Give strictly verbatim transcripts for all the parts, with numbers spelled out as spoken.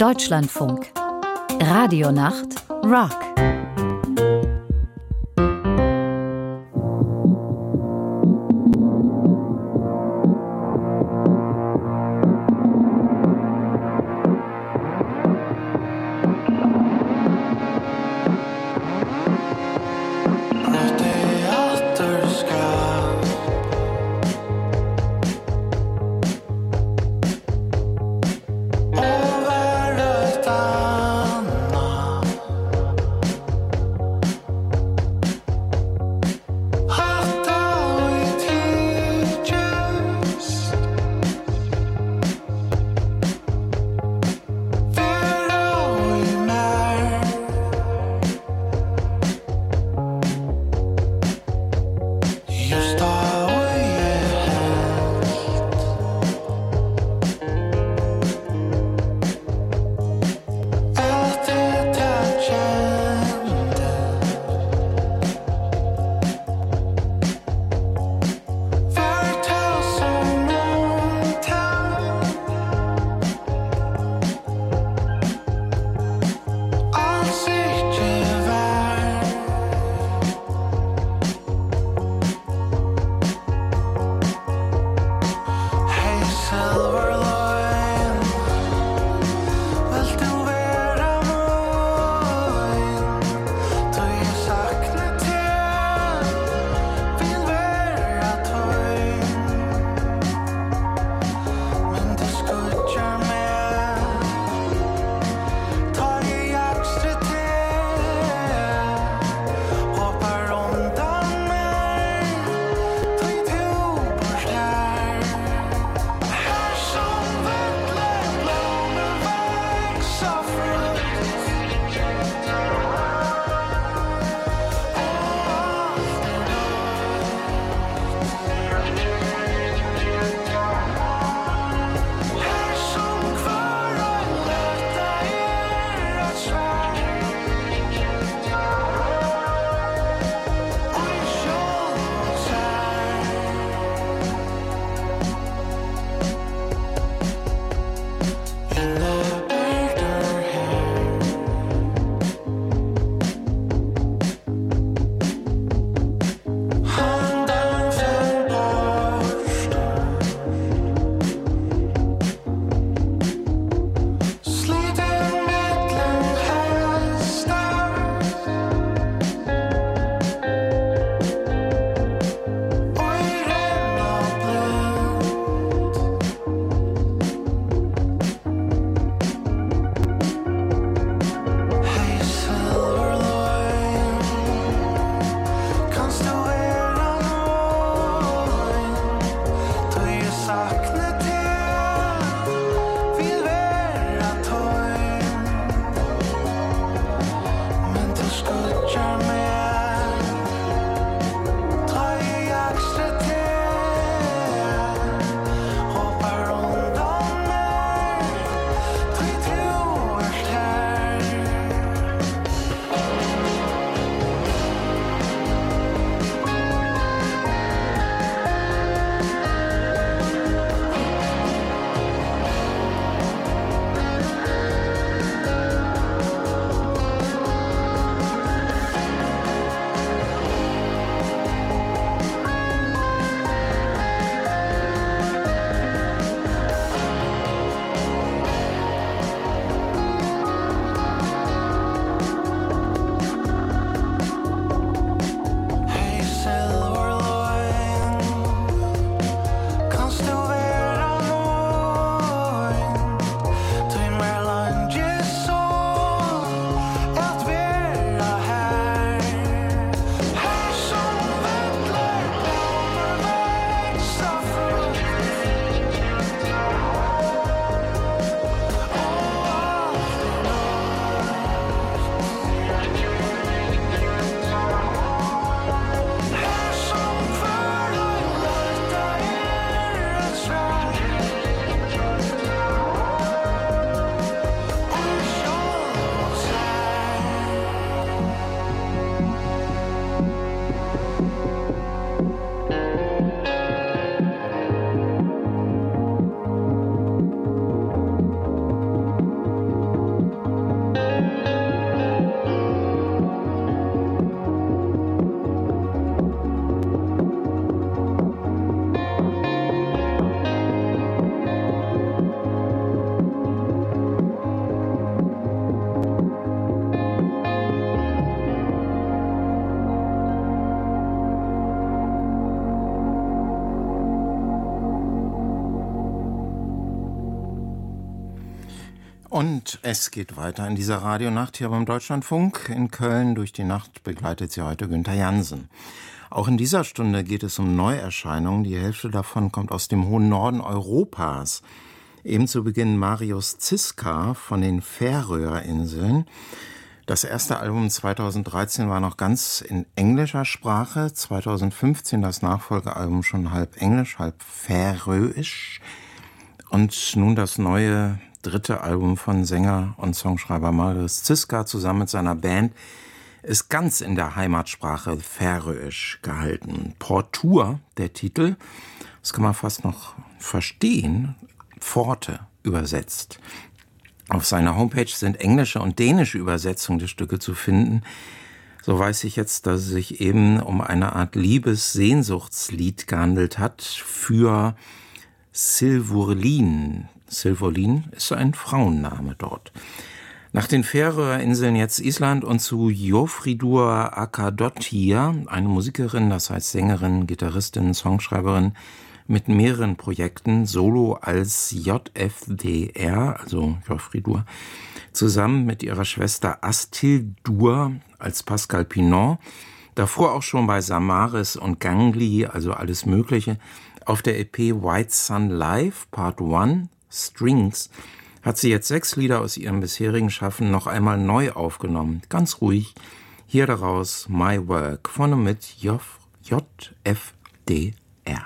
Deutschlandfunk. Radionacht Rock. Und es geht weiter in dieser Radionacht hier beim Deutschlandfunk. In Köln durch die Nacht begleitet sie heute Günther Jansen. Auch in dieser Stunde geht es um Neuerscheinungen. Die Hälfte davon kommt aus dem hohen Norden Europas. Eben zu Beginn Marius Ziska von den Färöerinseln. Das erste Album zweitausenddreizehn war noch ganz in englischer Sprache. zweitausendfünfzehn das Nachfolgealbum schon halb englisch, halb färöisch. Und nun das neue dritte Album von Sänger und Songschreiber Marius Ziska zusammen mit seiner Band ist ganz in der Heimatsprache färöisch gehalten. Portur, der Titel, das kann man fast noch verstehen, Pforte übersetzt. Auf seiner Homepage sind englische und dänische Übersetzungen der Stücke zu finden. So weiß ich jetzt, dass es sich eben um eine Art Liebes-Sehnsuchtslied gehandelt hat für Silvurlin. Silvurlin ist ein Frauenname dort. Nach den Färöerinseln jetzt Island und zu Jofridur Akadottir, eine Musikerin, das heißt Sängerin, Gitarristin, Songschreiberin mit mehreren Projekten, solo als J F D R, also Jofridur, zusammen mit ihrer Schwester Astildur als Pascal Pinon, davor auch schon bei Samaris und Gangli, also alles Mögliche. Auf der E P White Sun Live Part eins Strings hat sie jetzt sechs Lieder aus ihrem bisherigen Schaffen noch einmal neu aufgenommen. Ganz ruhig. Hier daraus My Work von und mit J F D R.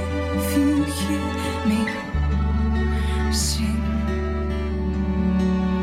Sing.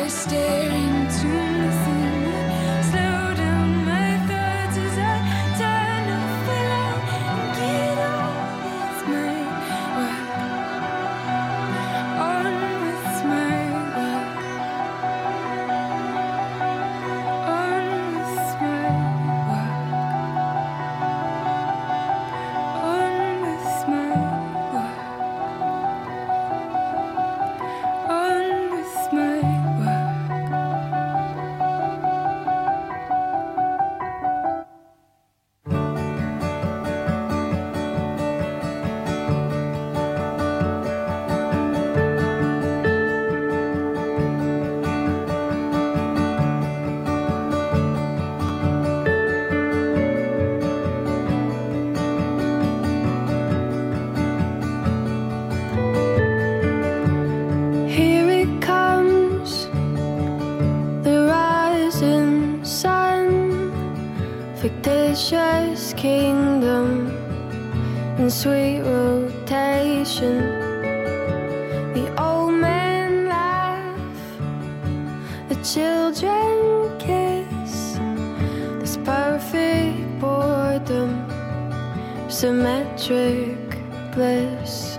fictitious kingdom in sweet rotation. The old men laugh, the children kiss. This perfect boredom, symmetric bliss.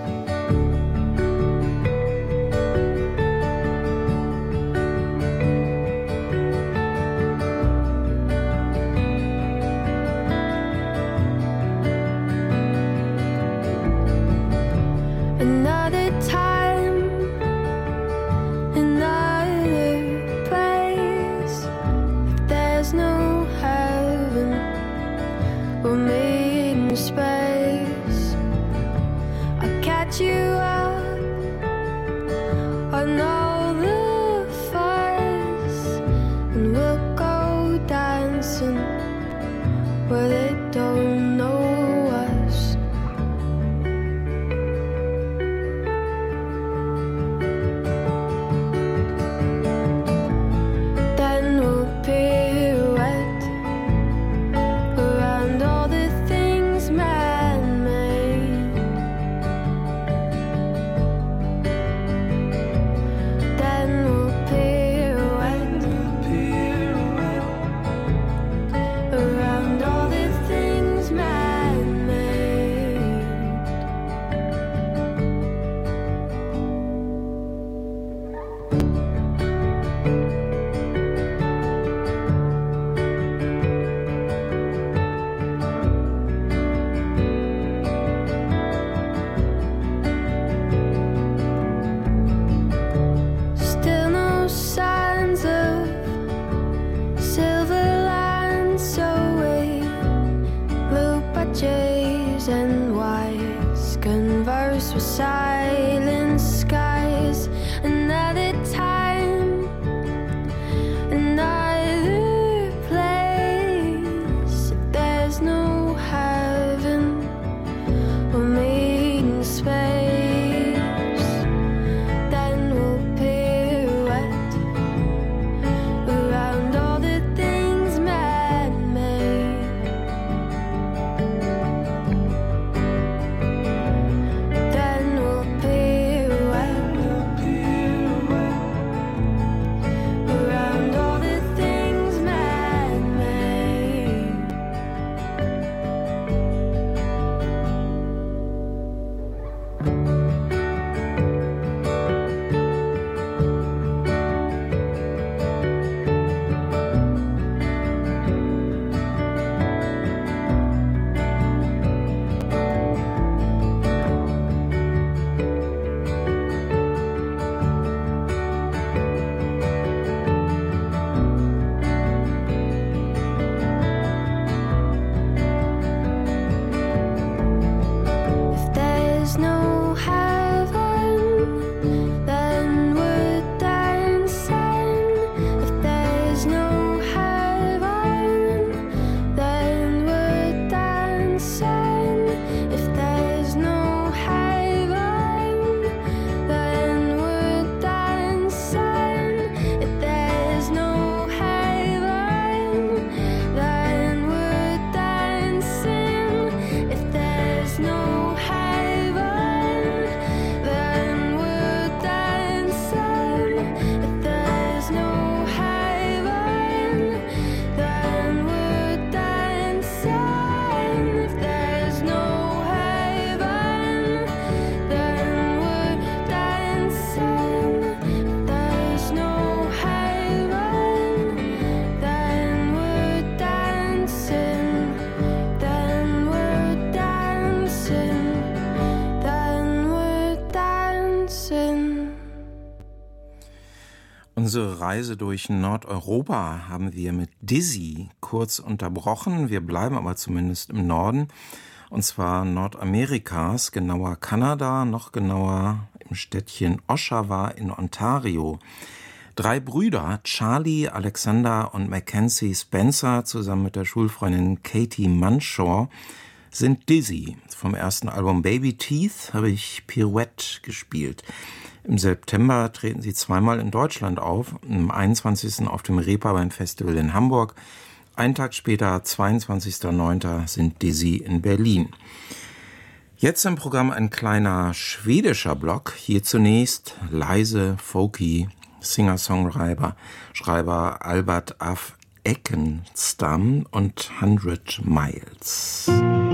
Unsere Reise durch Nordeuropa haben wir mit Dizzy kurz unterbrochen. Wir bleiben aber zumindest im Norden, und zwar Nordamerikas, genauer Kanada, noch genauer im Städtchen Oshawa in Ontario. Drei Brüder, Charlie, Alexander und Mackenzie Spencer, zusammen mit der Schulfreundin Katie Munshaw, sind Dizzy. Vom ersten Album Baby Teeth habe ich Pirouette gespielt. Im September treten sie zweimal in Deutschland auf. Am einundzwanzigsten auf dem Reeperbahn Festival in Hamburg. Einen Tag später, zweiundzwanzigsten neunten, sind Dizzy in Berlin. Jetzt im Programm ein kleiner schwedischer Block. Hier zunächst leise, folky, Singer-Songwriter, Schreiber Albert af Ekenstam und Hundred Miles.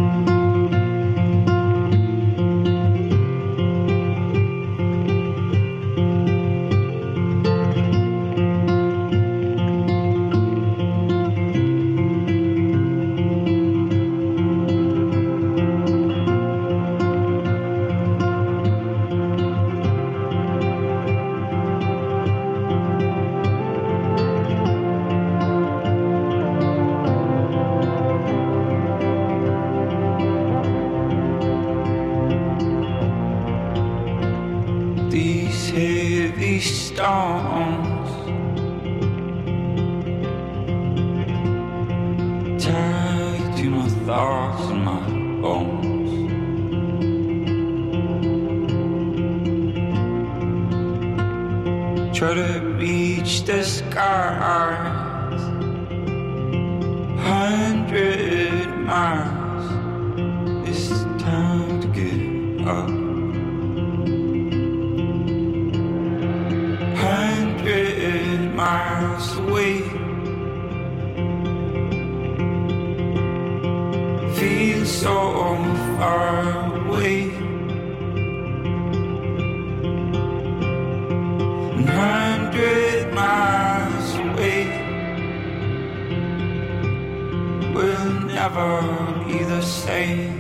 Try to reach the skies, hundred miles. It's time to give up. Hundred miles away, feel so far away. Hundred miles away, we'll never be the same.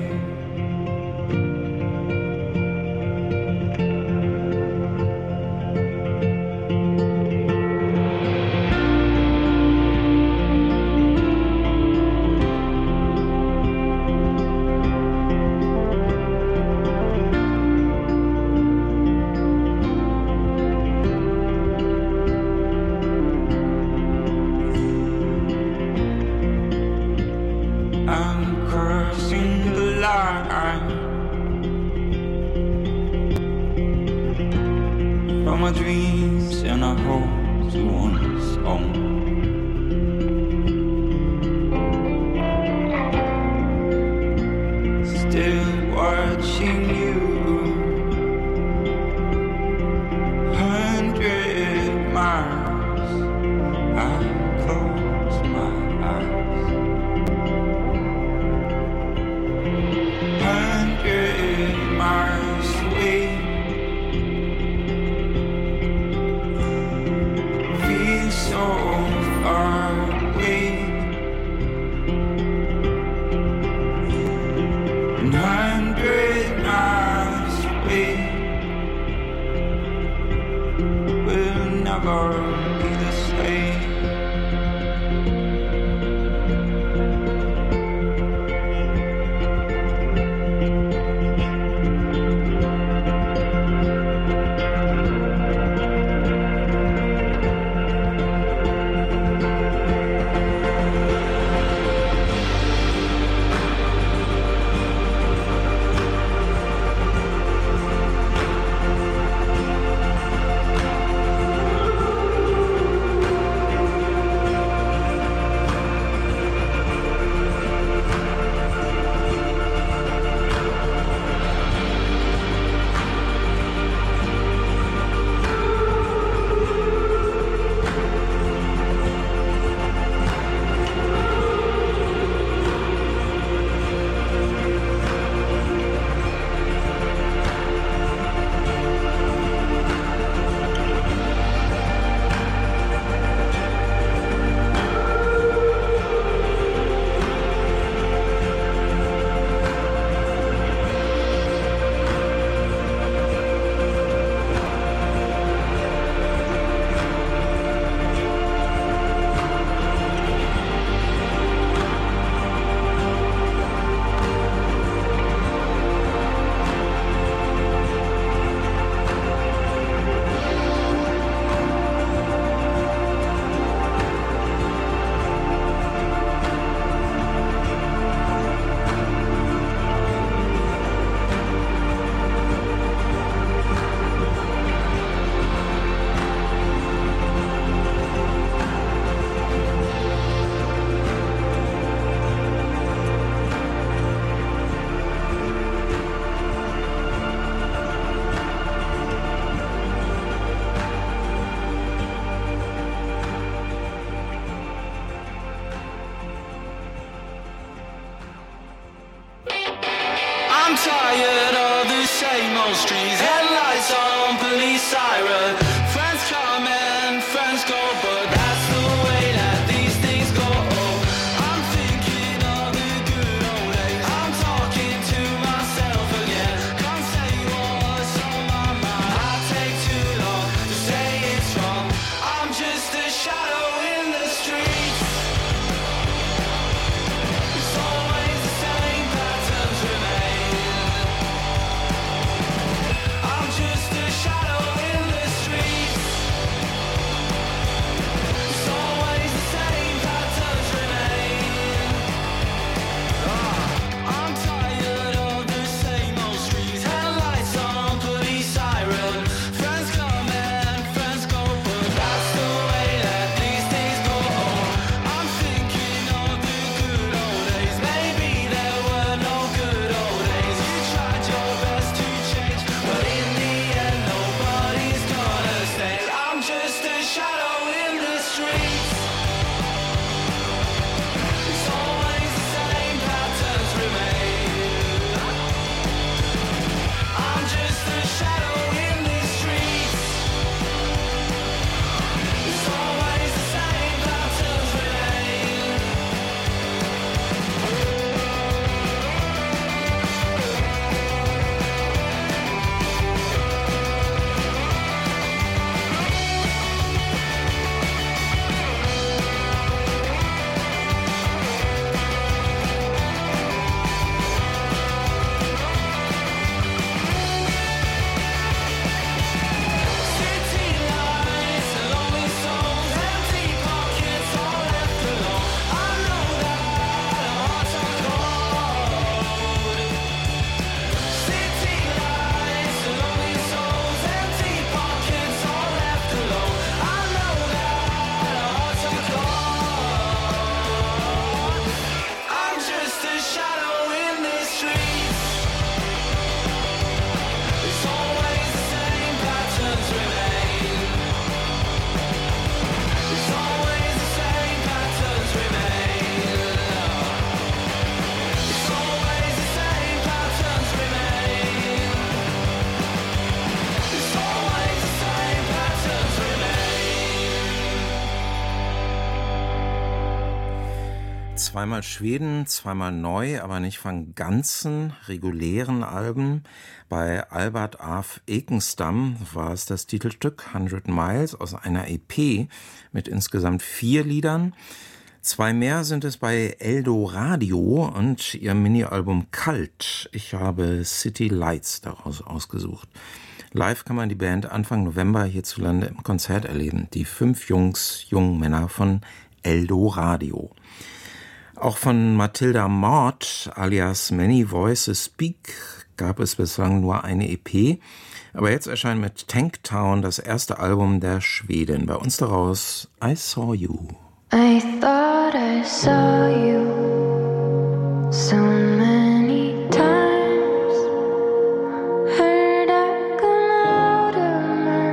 Zweimal Schweden, zweimal neu, aber nicht von ganzen regulären Alben. Bei Albert Af Ekenstam war es das Titelstück hundred Miles aus einer E P mit insgesamt vier Liedern. Zwei mehr sind es bei Eldoradio und ihr Mini-Album Kalt. Ich habe City Lights daraus ausgesucht. Live kann man die Band Anfang November hierzulande im Konzert erleben. Die fünf Jungs, jungen Männer von Eldoradio. Auch von Matilda Maud alias Many Voices Speak gab es bislang nur eine E P. Aber jetzt erscheint mit Tanktown das erste Album der Schwedin. Bei uns daraus I Saw You. I thought I saw you so many times, heard I come out of my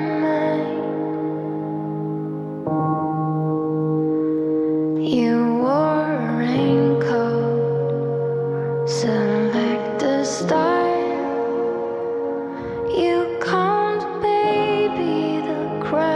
mind. You wore a raincoat, some back to style. You calmed baby the cry.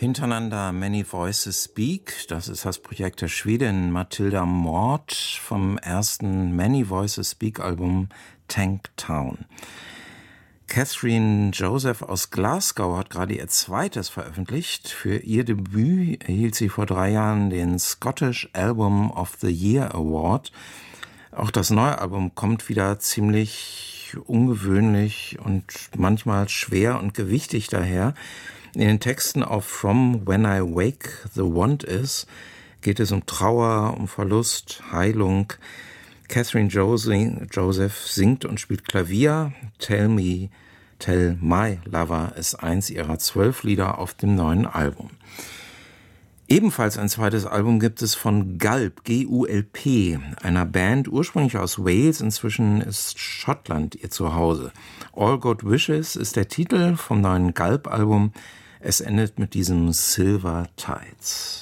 Hintereinander Many Voices Speak, das ist das Projekt der Schwedin Matilda Mård vom ersten Many Voices Speak Album Tank Town. Catherine Joseph aus Glasgow hat gerade ihr zweites veröffentlicht. Für ihr Debüt erhielt sie vor drei Jahren den Scottish Album of the Year Award. Auch das neue Album kommt wieder ziemlich ungewöhnlich und manchmal schwer und gewichtig daher. In den Texten auf From When I Wake the Want Is geht es um Trauer, um Verlust, Heilung. Catherine Joseph singt und spielt Klavier. Tell Me, Tell My Lover ist eins ihrer zwölf Lieder auf dem neuen Album. Ebenfalls ein zweites Album gibt es von Gulp, G U L P, einer Band ursprünglich aus Wales, inzwischen ist Schottland ihr Zuhause. All Good Wishes ist der Titel vom neuen Gulp-Album. Es endet mit diesem Silver Tides.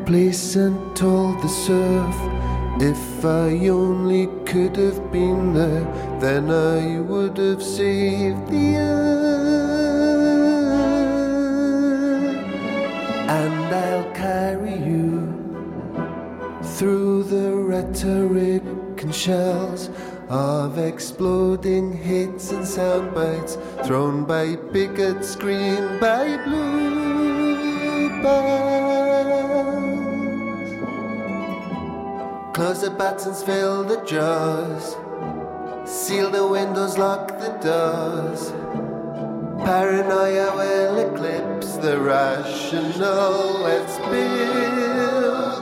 place and told the surf, if I only could have been there, then I would have saved the earth. And I'll carry you through the rhetoric and shells of exploding hits and sound bites thrown by bigots, screened by blue bars. Close the buttons, fill the jars, seal the windows, lock the doors. Paranoia will eclipse the rational. Let's build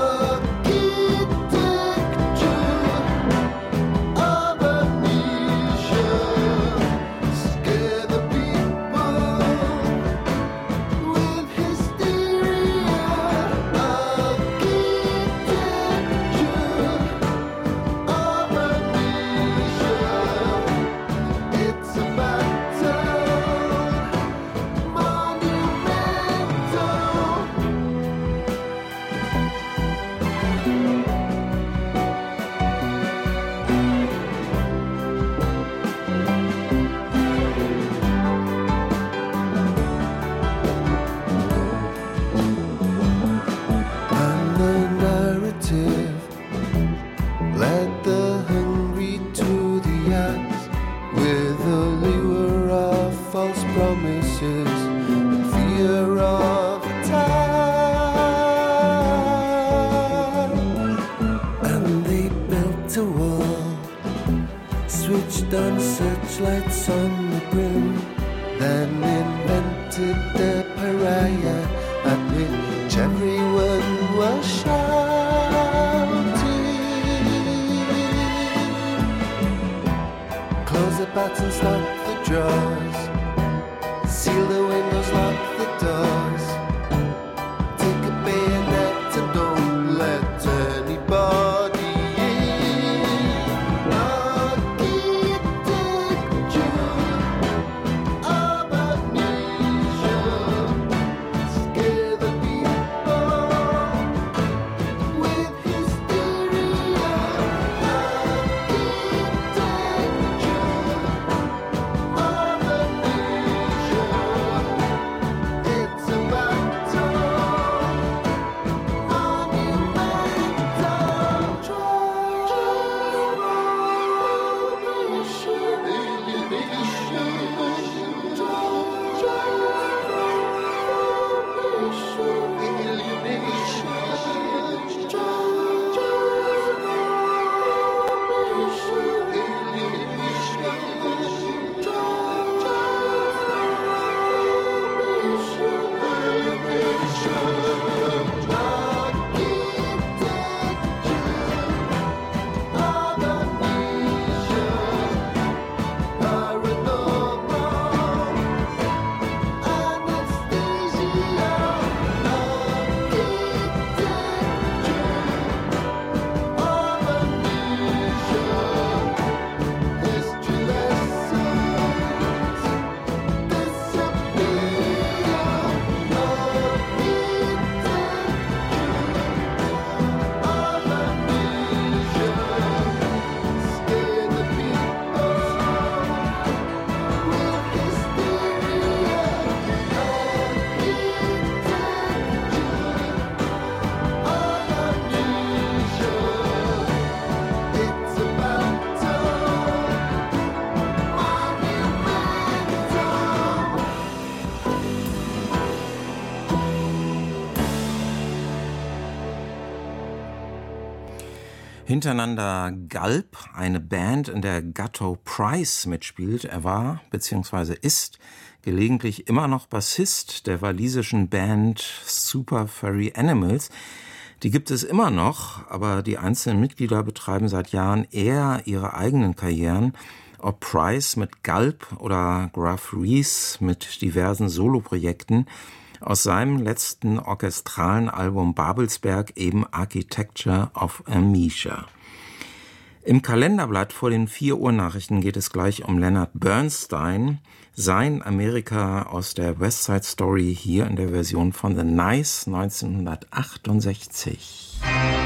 on searchlights on the brim, then invented the pariah at which everyone was shouting. Close the buttons, lock the drawers, seal the windows, lock the doors. Take a bayonet and don't let anybody Hintereinander Gulp, eine Band, in der Gatto Price mitspielt. Er war bzw. ist gelegentlich immer noch Bassist der walisischen Band Super Furry Animals. Die gibt es immer noch, aber die einzelnen Mitglieder betreiben seit Jahren eher ihre eigenen Karrieren. Ob Price mit Gulp oder Gruff Rhys mit diversen Soloprojekten. Aus seinem letzten orchestralen Album Babelsberg eben Architecture of Amnesia. Im Kalenderblatt vor den vier Uhr Nachrichten geht es gleich um Leonard Bernstein, sein Amerika aus der West Side Story, hier in der Version von The Nice neunzehnhundertachtundsechzig.